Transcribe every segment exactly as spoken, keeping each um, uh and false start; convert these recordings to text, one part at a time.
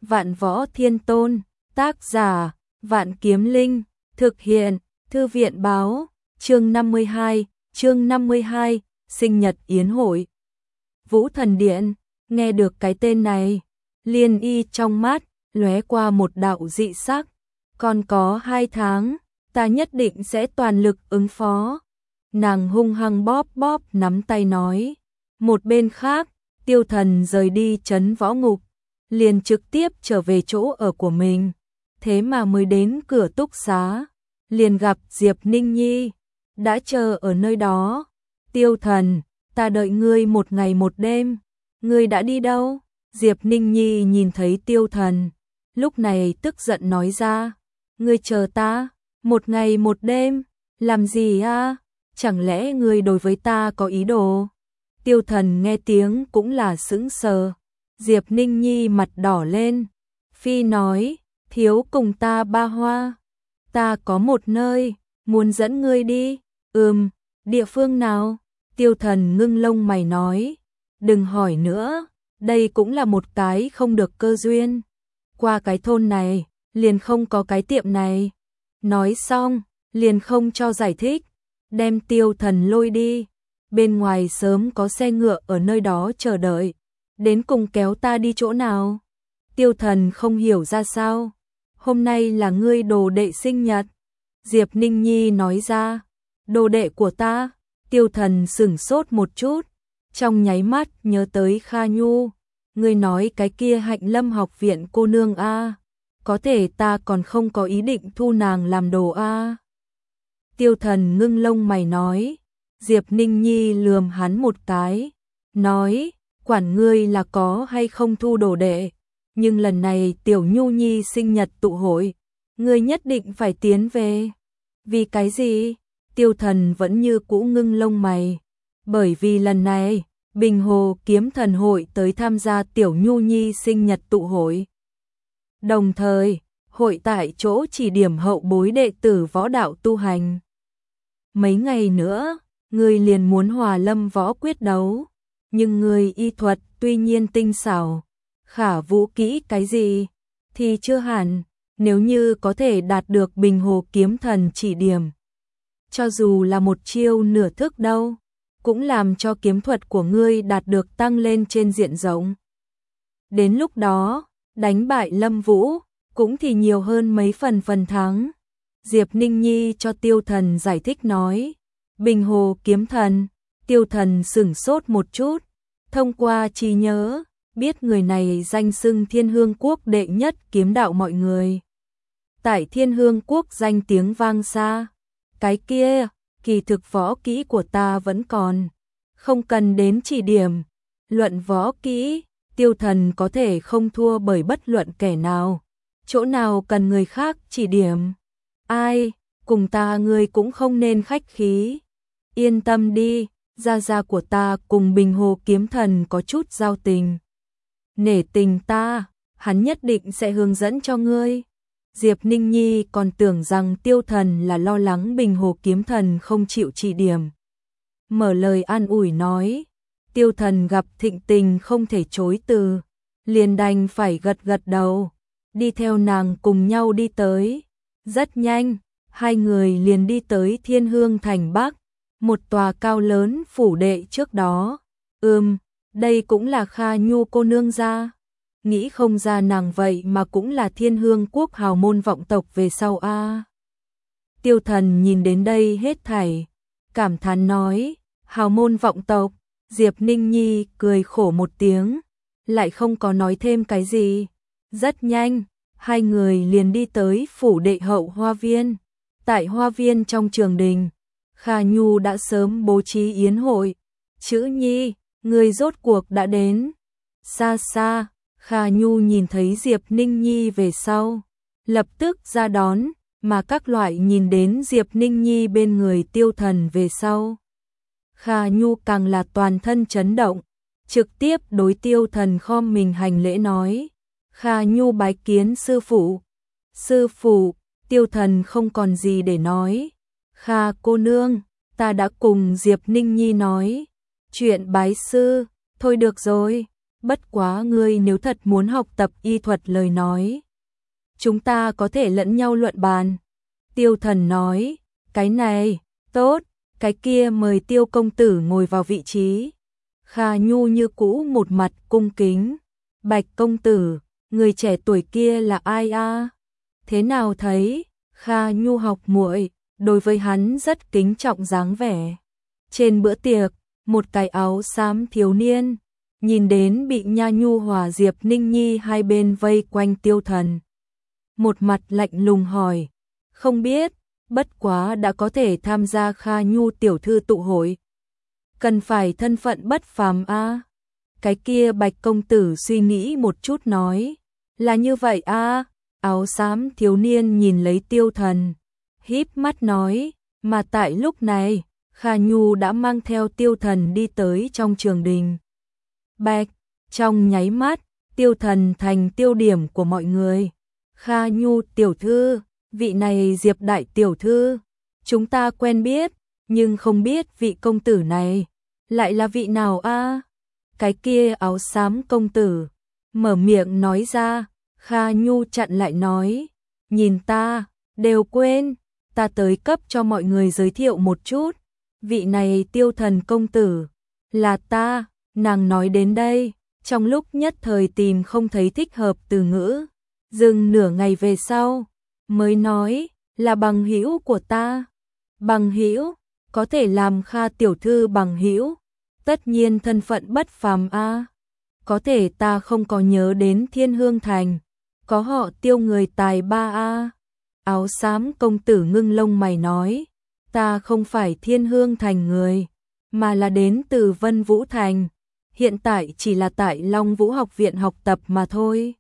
Vạn Võ Thiên Tôn, tác giả, Vạn Kiếm Linh, thực hiện, Thư viện báo, chương năm mươi hai, chương năm mươi hai, sinh nhật yến hội. Vũ Thần Điện, nghe được cái tên này, Liên Y trong mắt, lóe qua một đạo dị sắc, còn có hai tháng, ta nhất định sẽ toàn lực ứng phó. Nàng hung hăng bóp bóp nắm tay nói. Một bên khác, Tiêu Thần rời đi trấn võ ngục, liền trực tiếp trở về chỗ ở của mình. Thế mà mới đến cửa túc xá, liền gặp Diệp Ninh Nhi, đã chờ ở nơi đó. Tiêu Thần, ta đợi ngươi một ngày một đêm, ngươi đã đi đâu? Diệp Ninh Nhi nhìn thấy Tiêu Thần, lúc này tức giận nói ra, ngươi chờ ta, một ngày một đêm, làm gì a? Chẳng lẽ ngươi đối với ta có ý đồ? Tiêu Thần nghe tiếng cũng là sững sờ. Diệp Ninh Nhi mặt đỏ lên, phi nói, thiếu cùng ta ba hoa, ta có một nơi, muốn dẫn ngươi đi. Ừm, địa phương nào? Tiêu Thần ngưng lông mày nói, đừng hỏi nữa, đây cũng là một cái không được cơ duyên. Qua cái thôn này, liền không có cái tiệm này. Nói xong, liền không cho giải thích, đem Tiêu Thần lôi đi. Bên ngoài sớm có xe ngựa ở nơi đó chờ đợi, đến cùng kéo ta đi chỗ nào? Tiêu Thần không hiểu ra sao. Hôm nay là ngươi đồ đệ sinh nhật. Diệp Ninh Nhi nói ra, đồ đệ của ta. Tiêu Thần sửng sốt một chút, trong nháy mắt nhớ tới Kha Nhu. Ngươi nói cái kia Hạnh Lâm học viện cô nương a, có thể ta còn không có ý định thu nàng làm đồ a. Tiêu Thần ngưng lông mày nói. Diệp Ninh Nhi lườm hắn một cái, nói, quản ngươi là có hay không thu đồ đệ, nhưng lần này Tiểu Nhu Nhi sinh nhật tụ hội, ngươi nhất định phải tiến về. Vì cái gì? Tiêu Thần vẫn như cũ ngưng lông mày, bởi vì lần này, Bình Hồ Kiếm Thần hội tới tham gia Tiểu Nhu Nhi sinh nhật tụ hội. Đồng thời, hội tại chỗ chỉ điểm hậu bối đệ tử võ đạo tu hành. Mấy ngày nữa, ngươi liền muốn hòa lâm võ quyết đấu, nhưng ngươi y thuật tuy nhiên tinh xảo, khả vũ kỹ cái gì thì chưa hẳn, nếu như có thể đạt được Bình Hồ Kiếm Thần chỉ điểm, cho dù là một chiêu nửa thức đâu, cũng làm cho kiếm thuật của ngươi đạt được tăng lên trên diện rộng. Đến lúc đó, đánh bại Lâm Vũ, cũng thì nhiều hơn mấy phần phần thắng. Diệp Ninh Nhi cho Tiêu Thần giải thích nói. Bình Hồ Kiếm Thần, Tiêu Thần sửng sốt một chút, thông qua trí nhớ, biết người này danh xưng Thiên Hương Quốc đệ nhất kiếm đạo mọi người. Tại Thiên Hương Quốc danh tiếng vang xa, cái kia, kỳ thực võ kỹ của ta vẫn còn, không cần đến chỉ điểm. Luận võ kỹ, Tiêu Thần có thể không thua bởi bất luận kẻ nào, chỗ nào cần người khác chỉ điểm. Ai, cùng ta ngươi cũng không nên khách khí. Yên tâm đi, gia gia của ta cùng Bình Hồ Kiếm Thần có chút giao tình. Nể tình ta, hắn nhất định sẽ hướng dẫn cho ngươi. Diệp Ninh Nhi còn tưởng rằng Tiêu Thần là lo lắng Bình Hồ Kiếm Thần không chịu chỉ điểm. Mở lời an ủi nói, Tiêu Thần gặp thịnh tình không thể chối từ, liền đành phải gật gật đầu, đi theo nàng cùng nhau đi tới. Rất nhanh, hai người liền đi tới Thiên Hương Thành Bắc, một tòa cao lớn phủ đệ trước đó. Ừm, đây cũng là Kha Nhu cô nương gia. Nghĩ không ra nàng vậy mà cũng là Thiên Hương Quốc hào môn vọng tộc về sau a. À. Tiêu Thần nhìn đến đây hết thảy, cảm thán nói, hào môn vọng tộc. Diệp Ninh Nhi cười khổ một tiếng, lại không có nói thêm cái gì. Rất nhanh, hai người liền đi tới phủ đệ hậu hoa viên. Tại hoa viên trong trường đình, Kha Nhu đã sớm bố trí yến hội. Chữ Nhi, người rốt cuộc đã đến. Xa xa, Kha Nhu nhìn thấy Diệp Ninh Nhi về sau, lập tức ra đón, mà các loại nhìn đến Diệp Ninh Nhi bên người Tiêu Thần về sau. Kha Nhu càng là toàn thân chấn động, trực tiếp đối Tiêu Thần khom mình hành lễ nói. Kha Nhu bái kiến sư phụ. Sư phụ, Tiêu Thần không còn gì để nói. Kha cô nương, ta đã cùng Diệp Ninh Nhi nói chuyện bái sư, thôi được rồi. bất quá ngươi nếu thật muốn học tập y thuật lời nói, chúng ta có thể lẫn nhau luận bàn. Tiêu Thần nói, cái này, tốt, cái kia mời Tiêu công tử ngồi vào vị trí. Kha Nhu như cũ một mặt cung kính, Bạch công tử, người trẻ tuổi kia là ai a? Thế nào thấy? Kha Nhu học muội đối với hắn rất kính trọng dáng vẻ. Trên bữa tiệc, một cái áo xám thiếu niên, nhìn đến bị Nha Nhu Hòa Diệp Ninh Nhi hai bên vây quanh Tiêu Thần. Một mặt lạnh lùng hỏi, không biết, bất quá đã có thể tham gia Kha Nhu tiểu thư tụ hội. Cần phải thân phận bất phàm a. Cái kia Bạch công tử suy nghĩ một chút nói, là như vậy a. Áo xám thiếu niên nhìn lấy Tiêu Thần, híp mắt nói, mà tại lúc này, Kha Nhu đã mang theo Tiêu Thần đi tới trong trường đình. Bạch, trong nháy mắt, Tiêu Thần thành tiêu điểm của mọi người. Kha Nhu tiểu thư, vị này Diệp đại tiểu thư, chúng ta quen biết, nhưng không biết vị công tử này lại là vị nào a? Cái kia áo xám công tử mở miệng nói ra. Kha Nhu chặn lại nói, nhìn ta, đều quên, ta tới cấp cho mọi người giới thiệu một chút, vị này Tiêu Thần công tử, là ta. Nàng nói đến đây, trong lúc nhất thời tìm không thấy thích hợp từ ngữ, dừng nửa ngày về sau, mới nói, là bằng hữu của ta. Bằng hữu, có thể làm Kha tiểu thư bằng hữu, tất nhiên thân phận bất phàm a. Có thể ta không có nhớ đến Thiên Hương Thành, có họ Tiêu người tài ba a. Áo xám công tử ngưng lông mày nói, ta không phải Thiên Hương Thành người, mà là đến từ Vân Vũ Thành, hiện tại chỉ là tại Long Vũ học viện học tập mà thôi.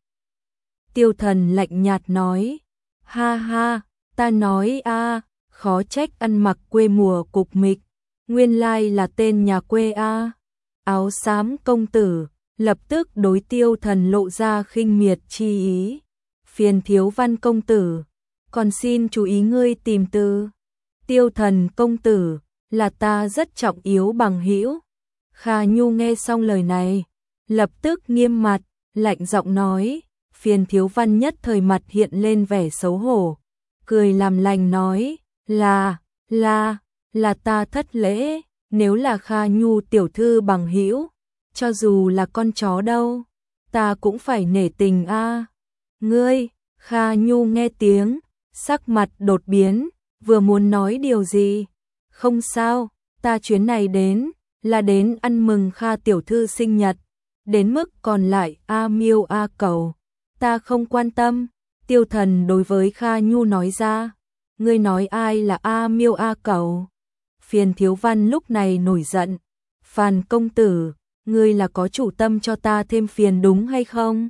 Tiêu Thần lạnh nhạt nói, ha ha, ta nói a, khó trách ăn mặc quê mùa cục mịch, nguyên lai là tên nhà quê a. Áo xám công tử lập tức đối Tiêu Thần lộ ra khinh miệt chi ý. Phiền Thiếu Văn công tử, còn xin chú ý ngươi tìm từ. Tiêu Thần công tử, là ta rất trọng yếu bằng hữu. Kha Nhu nghe xong lời này, lập tức nghiêm mặt, lạnh giọng nói. Phiền Thiếu Văn nhất thời mặt hiện lên vẻ xấu hổ, cười làm lành nói, là, là, là ta thất lễ, nếu là Kha Nhu tiểu thư bằng hữu, cho dù là con chó đâu, ta cũng phải nể tình a. Ngươi, Kha Nhu nghe tiếng, sắc mặt đột biến, vừa muốn nói điều gì, không sao, ta chuyến này đến, là đến ăn mừng Kha tiểu thư sinh nhật, đến mức còn lại a miêu a cầu, ta không quan tâm. Tiêu Thần đối với Kha Nhu nói ra, ngươi nói ai là a miêu a cầu? Phiền Thiếu Văn lúc này nổi giận, Phàn công tử, ngươi là có chủ tâm cho ta thêm phiền đúng hay không?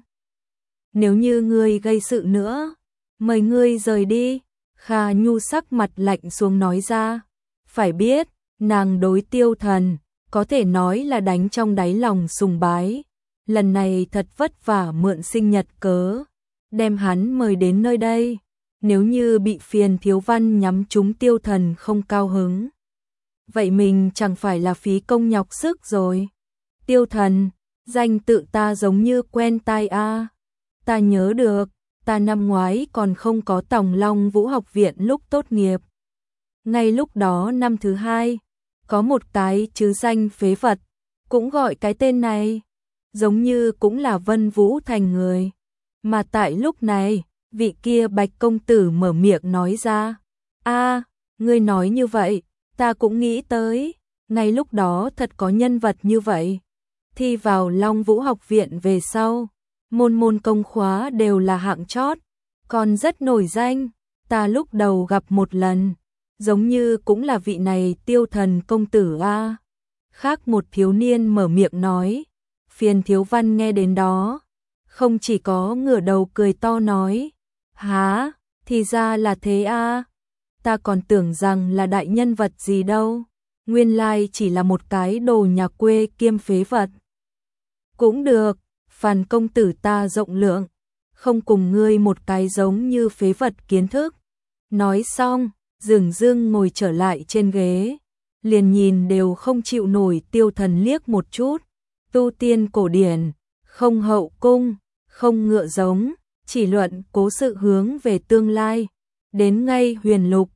Nếu như ngươi gây sự nữa, mời ngươi rời đi. Kha Nhu sắc mặt lạnh xuống nói ra, phải biết, nàng đối Tiêu Thần, có thể nói là đánh trong đáy lòng sùng bái, lần này thật vất vả mượn sinh nhật cớ, đem hắn mời đến nơi đây, nếu như bị Phiền Thiếu Văn nhắm trúng Tiêu Thần không cao hứng, vậy mình chẳng phải là phí công nhọc sức rồi. Tiêu Thần, danh tự ta giống như quen tai a. Ta nhớ được, ta năm ngoái còn không có Tòng Long Vũ học viện lúc tốt nghiệp. Ngay lúc đó năm thứ hai, có một cái chứ danh phế vật, cũng gọi cái tên này, giống như cũng là Vân Vũ Thành người. Mà tại lúc này, vị kia Bạch công tử mở miệng nói ra, a, ngươi nói như vậy, ta cũng nghĩ tới, ngay lúc đó thật có nhân vật như vậy. Thi vào Long Vũ học viện về sau, môn môn công khóa đều là hạng chót, còn rất nổi danh, ta lúc đầu gặp một lần, giống như cũng là vị này Tiêu Thần công tử a. Khác một thiếu niên mở miệng nói. Phiền Thiếu Văn nghe đến đó, không chỉ có ngửa đầu cười to nói, há, thì ra là thế a, ta còn tưởng rằng là đại nhân vật gì đâu, nguyên lai chỉ là một cái đồ nhà quê kiêm phế vật. Cũng được, Phàn công tử ta rộng lượng, không cùng ngươi một cái giống như phế vật kiến thức. Nói xong, dửng dưng ngồi trở lại trên ghế, liền nhìn đều không chịu nổi Tiêu Thần liếc một chút. Tu tiên cổ điển, không hậu cung, không ngựa giống, chỉ luận cố sự hướng về tương lai. Đến ngay huyền lục,